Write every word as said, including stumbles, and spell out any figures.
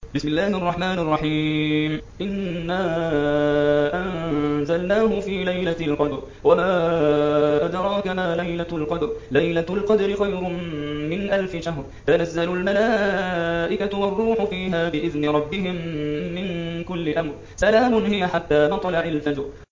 بسم الله الرحمن الرحيم إنا أنزلناه في ليلة القدر وما أدراك ما ليلة القدر ليلة القدر خير من ألف شهر تنزل الملائكة والروح فيها بإذن ربهم من كل أمر سلام هي حتى مطلع الفجر